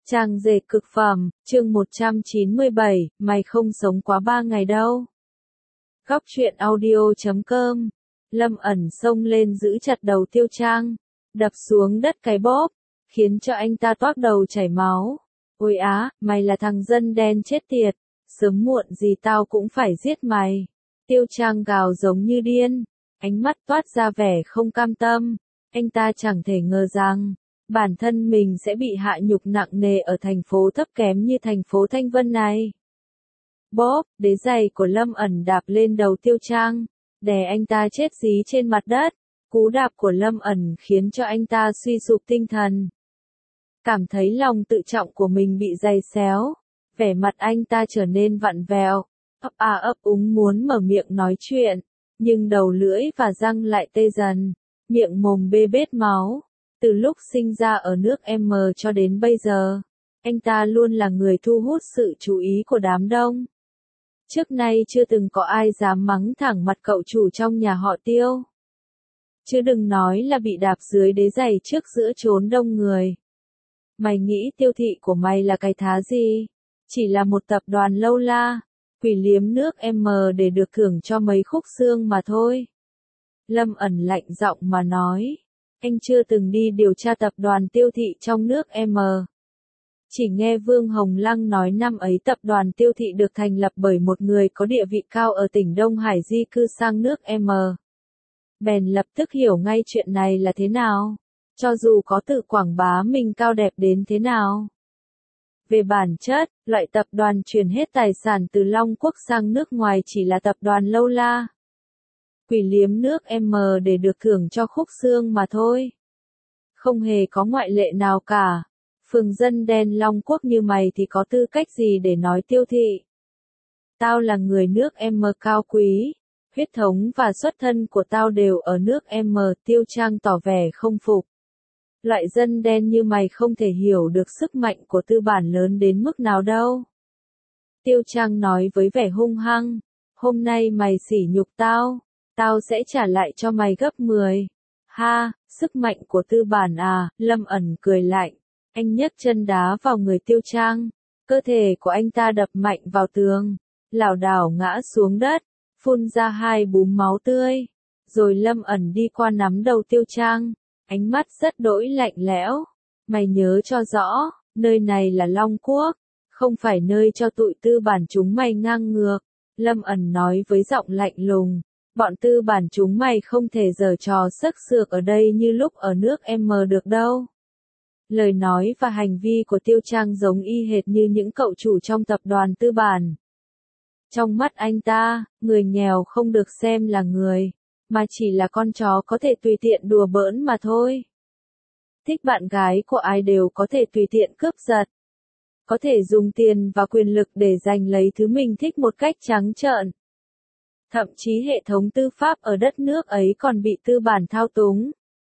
Trang dệt cực phẩm, chương 197, mày không sống quá 3 ngày đâu. Góc truyện audio.com. Lâm ẩn xông lên giữ chặt đầu Tiêu Trang, đập xuống đất cái bóp, khiến cho anh ta toác đầu chảy máu. Ôi á, mày là thằng dân đen chết tiệt, sớm muộn gì tao cũng phải giết mày. Tiêu Trang gào giống như điên, ánh mắt toát ra vẻ không cam tâm. Anh ta chẳng thể ngờ rằng bản thân mình sẽ bị hạ nhục nặng nề ở thành phố thấp kém như thành phố Thanh Vân này. Bóp, đế giày của Lâm ẩn đạp lên đầu Tiêu Trang, đè anh ta chết dí trên mặt đất. Cú đạp của Lâm ẩn khiến cho anh ta suy sụp tinh thần. Cảm thấy lòng tự trọng của mình bị giày xéo, vẻ mặt anh ta trở nên vặn vẹo, ấp úng muốn mở miệng nói chuyện, nhưng đầu lưỡi và răng lại tê dần, miệng mồm bê bết máu. Từ lúc sinh ra ở nước M cho đến bây giờ, anh ta luôn là người thu hút sự chú ý của đám đông. Trước nay chưa từng có ai dám mắng thẳng mặt cậu chủ trong nhà họ Tiêu. Chứ đừng nói là bị đạp dưới đế giày trước giữa chốn đông người. Mày nghĩ Tiêu thị của mày là cái thá gì? Chỉ là một tập đoàn lâu la, quỷ liếm nước M để được thưởng cho mấy khúc xương mà thôi. Lâm ẩn lạnh giọng mà nói. Anh chưa từng đi điều tra tập đoàn Tiêu thị trong nước M. Chỉ nghe Vương Hồng Lăng nói năm ấy tập đoàn Tiêu thị được thành lập bởi một người có địa vị cao ở tỉnh Đông Hải di cư sang nước M. Bèn lập tức hiểu ngay chuyện này là thế nào, cho dù có tự quảng bá mình cao đẹp đến thế nào. Về bản chất, loại tập đoàn chuyển hết tài sản từ Long Quốc sang nước ngoài chỉ là tập đoàn lâu la. Quỷ liếm nước M để được thưởng cho khúc xương mà thôi. Không hề có ngoại lệ nào cả. Phường dân đen Long Quốc như mày thì có tư cách gì để nói Tiêu thị? Tao là người nước M cao quý. Huyết thống và xuất thân của tao đều ở nước M. Tiêu Trang tỏ vẻ không phục. Loại dân đen như mày không thể hiểu được sức mạnh của tư bản lớn đến mức nào đâu. Tiêu Trang nói với vẻ hung hăng. Hôm nay mày sỉ nhục tao, tao sẽ trả lại cho mày gấp 10. Ha, sức mạnh của tư bản à, Lâm ẩn cười lạnh. Anh nhấc chân đá vào người Tiêu Trang. Cơ thể của anh ta đập mạnh vào tường, lảo đảo ngã xuống đất, phun ra 2 búng máu tươi. Rồi Lâm ẩn đi qua nắm đầu Tiêu Trang, ánh mắt rất đỗi lạnh lẽo. Mày nhớ cho rõ, nơi này là Long Quốc, không phải nơi cho tụi tư bản chúng mày ngang ngược. Lâm ẩn nói với giọng lạnh lùng. Bọn tư bản chúng mày không thể giở trò xức xược ở đây như lúc ở nước M được đâu. Lời nói và hành vi của Tiêu Trang giống y hệt như những cậu chủ trong tập đoàn tư bản. Trong mắt anh ta, người nghèo không được xem là người, mà chỉ là con chó có thể tùy tiện đùa bỡn mà thôi. Thích bạn gái của ai đều có thể tùy tiện cướp giật. Có thể dùng tiền và quyền lực để giành lấy thứ mình thích một cách trắng trợn. Thậm chí hệ thống tư pháp ở đất nước ấy còn bị tư bản thao túng.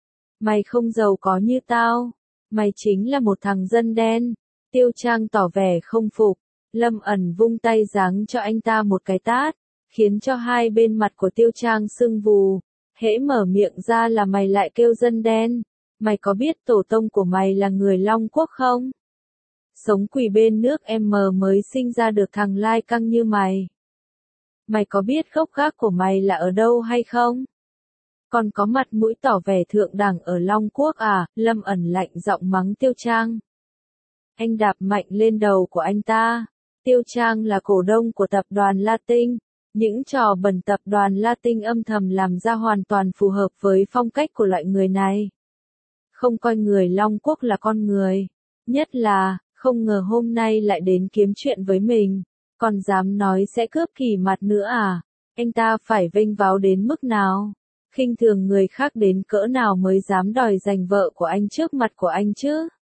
Mày không giàu có như tao, mày chính là một thằng dân đen. Tiêu Trang tỏ vẻ không phục. Lâm ẩn vung tay giáng cho anh ta một cái tát, khiến cho hai bên mặt của Tiêu Trang sưng vù. Hễ mở miệng ra là mày lại kêu dân đen. Mày có biết tổ tông của mày là người Long Quốc không? Sống quỳ bên nước M mới sinh ra được thằng lai căng như mày. Mày có biết gốc gác của mày là ở đâu hay không? Còn có mặt mũi tỏ vẻ thượng đẳng ở Long Quốc à? Lâm ẩn lạnh giọng mắng Tiêu Trang. Anh đạp mạnh lên đầu của anh ta. Tiêu Trang là cổ đông của tập đoàn Latin. Những trò bẩn tập đoàn Latin âm thầm làm ra hoàn toàn phù hợp với phong cách của loại người này. Không coi người Long Quốc là con người. Nhất là, không ngờ hôm nay lại đến kiếm chuyện với mình. Còn dám nói sẽ cướp Kỳ mặt nữa à? Anh ta phải vênh váo đến mức nào? Khinh thường người khác đến cỡ nào mới dám đòi giành vợ của anh trước mặt của anh chứ?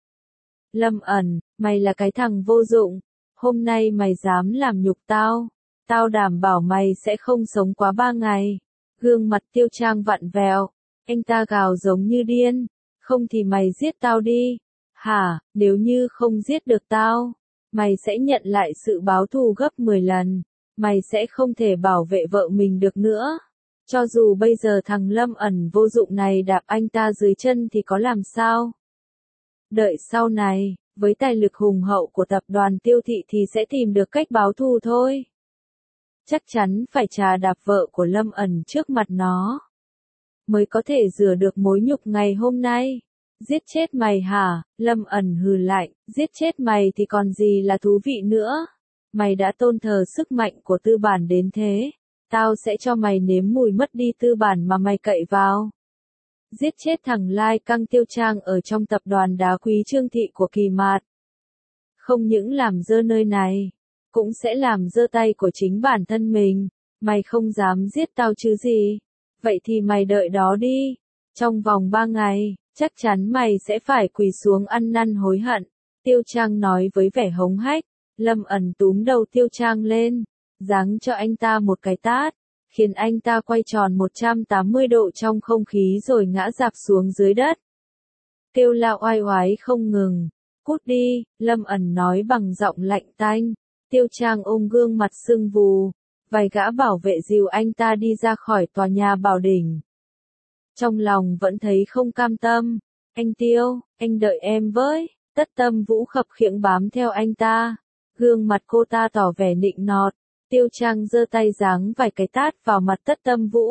Lâm ẩn, mày là cái thằng vô dụng. Hôm nay mày dám làm nhục tao. Tao đảm bảo mày sẽ không sống quá 3 ngày. Gương mặt Tiêu Trang vặn vẹo. Anh ta gào giống như điên. Không thì mày giết tao đi. Hả, nếu như không giết được tao, mày sẽ nhận lại sự báo thù gấp 10 lần. Mày sẽ không thể bảo vệ vợ mình được nữa. Cho dù bây giờ thằng Lâm ẩn vô dụng này đạp anh ta dưới chân thì có làm sao? Đợi sau này, Với tài lực hùng hậu của tập đoàn Tiêu Thị thì sẽ tìm được cách báo thù thôi. Chắc chắn phải trà đạp vợ của Lâm ẩn trước mặt nó, mới có thể rửa được mối nhục ngày hôm nay. Giết chết mày hả? Lâm ẩn hừ lạnh, giết chết mày thì còn gì là thú vị nữa. Mày đã tôn thờ sức mạnh của tư bản đến thế, tao sẽ cho mày nếm mùi mất đi tư bản mà mày cậy vào. Giết chết thằng Lai Căng Tiêu Trang ở trong tập đoàn đá quý Trương Thị của Kỳ Mạt. Không những làm dơ nơi này, cũng sẽ làm dơ tay của chính bản thân mình. Mày không dám giết tao chứ gì? Vậy thì mày đợi đó đi. Trong vòng 3 ngày, chắc chắn mày sẽ phải quỳ xuống ăn năn hối hận. Tiêu Trang nói với vẻ hống hách. Lâm ẩn túm đầu Tiêu Trang lên, giáng cho anh ta một cái tát, khiến anh ta quay tròn 180 độ trong không khí rồi ngã rạp xuống dưới đất. Kêu la oai oái không ngừng. Cút đi, Lâm ẩn nói bằng giọng lạnh tanh. Tiêu Trang ôm gương mặt sưng vù. Vài gã bảo vệ dìu anh ta đi ra khỏi tòa nhà Bảo Đình. Trong lòng vẫn thấy không cam tâm. Anh Tiêu, anh đợi em với. Tất Tâm Vũ khập khiễng bám theo anh ta. Gương mặt cô ta tỏ vẻ nịnh nọt. Tiêu Trang giơ tay giáng vài cái tát vào mặt Tất Tâm Vũ.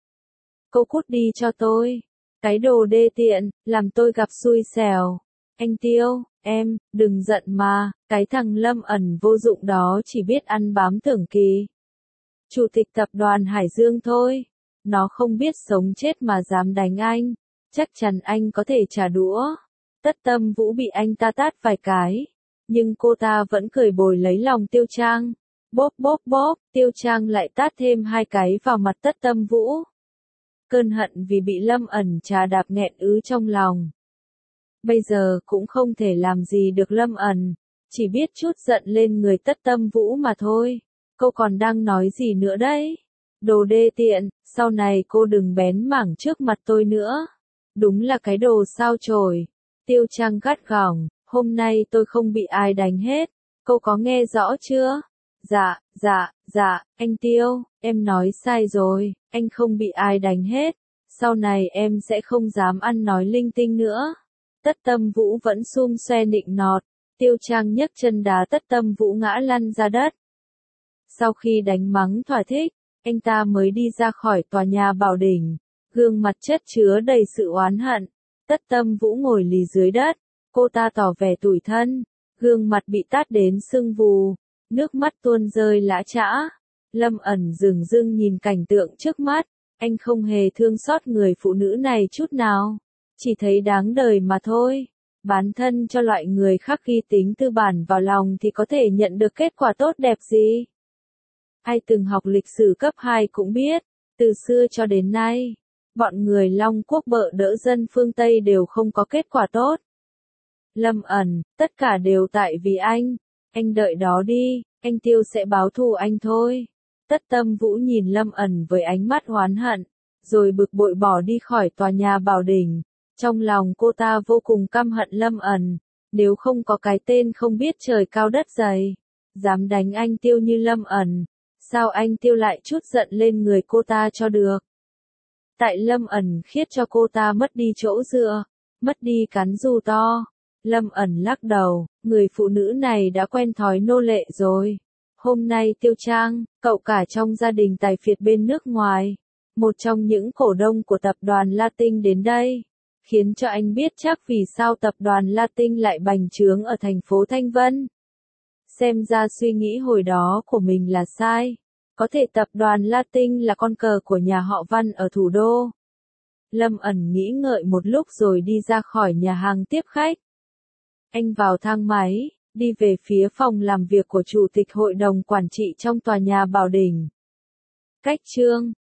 Cô cút đi cho tôi. Cái đồ đê tiện, làm tôi gặp xui xẻo. Anh Tiêu, em, đừng giận mà. Cái thằng Lâm ẩn vô dụng đó chỉ biết ăn bám Tưởng Kỳ. Chủ tịch tập đoàn Hải Dương thôi. Nó không biết sống chết mà dám đánh anh. Chắc chắn anh có thể trả đũa. Tất Tâm Vũ bị anh ta tát vài cái. Nhưng cô ta vẫn cười bồi lấy lòng Tiêu Trang. Bóp bóp bóp, Tiêu Trang lại tát thêm 2 cái vào mặt Tất Tâm Vũ. Cơn hận vì bị Lâm ẩn trà đạp nghẹn ứ trong lòng. Bây giờ cũng không thể làm gì được Lâm ẩn, chỉ biết chút giận lên người Tất Tâm Vũ mà thôi. Cô còn đang nói gì nữa đấy? Đồ đê tiện, sau này cô đừng bén mảng trước mặt tôi nữa. Đúng là cái đồ sao chổi. Tiêu Trang gắt gỏng, hôm nay tôi không bị ai đánh hết. Cô có nghe rõ chưa? Dạ, anh Tiêu, em nói sai rồi, anh không bị ai đánh hết. Sau này em sẽ không dám ăn nói linh tinh nữa. Tất Tâm Vũ vẫn sum xoe nịnh nọt. Tiêu Trang nhấc chân đá Tất Tâm Vũ ngã lăn ra đất. Sau khi đánh mắng thỏa thích, anh ta mới đi ra khỏi tòa nhà Bảo Đình, gương mặt chất chứa đầy sự oán hận. Tất Tâm Vũ ngồi lì dưới đất, cô ta tỏ vẻ tủi thân, gương mặt bị tát đến sưng vù, nước mắt tuôn rơi lã chã. Lâm ẩn dửng dưng nhìn cảnh tượng trước mắt, anh không hề thương xót người phụ nữ này chút nào, chỉ thấy đáng đời mà thôi. Bán thân cho loại người khác ghi tính tư bản vào lòng thì có thể nhận được kết quả tốt đẹp gì? Ai từng học lịch sử cấp 2 cũng biết, từ xưa cho đến nay, bọn người Long Quốc bợ đỡ dân phương Tây đều không có kết quả tốt. Lâm ẩn, tất cả đều tại vì anh đợi đó đi, anh Tiêu sẽ báo thù anh thôi. Tất Tâm Vũ nhìn Lâm ẩn với ánh mắt oán hận, rồi bực bội bỏ đi khỏi tòa nhà Bảo Đình. Trong lòng cô ta vô cùng căm hận Lâm ẩn, nếu không có cái tên không biết trời cao đất dày, dám đánh anh Tiêu như Lâm ẩn, sao anh Tiêu lại chút giận lên người cô ta cho được. Tại Lâm ẩn khiết cho cô ta mất đi chỗ dựa, mất đi cán dù to. Lâm ẩn lắc đầu, người phụ nữ này đã quen thói nô lệ rồi. Hôm nay Tiêu Trang, cậu cả trong gia đình tài phiệt bên nước ngoài, một trong những cổ đông của tập đoàn Latin đến đây, khiến cho anh biết chắc vì sao tập đoàn Latin lại bành trướng ở thành phố Thanh Vân. Xem ra suy nghĩ hồi đó của mình là sai. Có thể tập đoàn Latin là con cờ của nhà họ Văn ở thủ đô. Lâm ẩn nghĩ ngợi một lúc rồi đi ra khỏi nhà hàng tiếp khách. Anh vào thang máy, đi về phía phòng làm việc của Chủ tịch Hội đồng Quản trị trong tòa nhà Bảo Đình. Cách chương